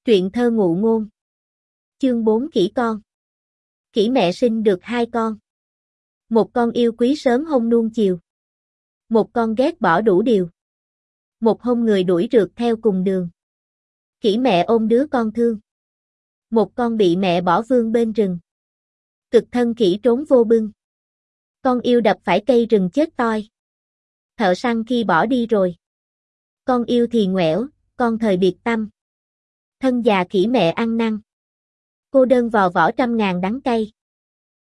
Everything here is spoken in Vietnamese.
Truyện thơ ngụ ngôn. Chương 4 Khỉ con. Khỉ mẹ sinh được 2 con. Một con yêu quý sớm hôn nuông chiều. Một con ghét bỏ đủ điều. Một hôm người đuổi rượt theo cùng đường. Khỉ mẹ ôm đứa con thương. Một con bị mẹ bỏ vương bên rừng. Cực thân khỉ trốn vô bưng. Con yêu đập phải cây rừng chết toi. Thợ săn khi bỏ đi rồi. Con yêu thì ngoẻo, con thời biệt tâm. Thân già khỉ mẹ ăn năn. Cô đơn vò vỏ trăm ngàn đắng cay.